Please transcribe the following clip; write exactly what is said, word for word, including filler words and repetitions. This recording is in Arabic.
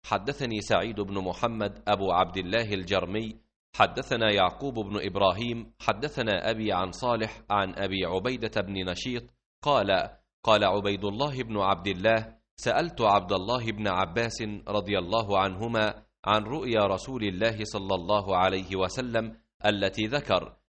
حدثني سعيد بن محمد أبو عبد الله الجرمي حدثنا يعقوب بن إبراهيم حدثنا أبي عن صالح عن أبي عبيدة بن نشيط قال قال عبيد الله بن عبد الله سألت عبد الله بن عباس رضي الله عنهما عن رؤيا رسول الله صلى الله عليه وسلم التي ذكر،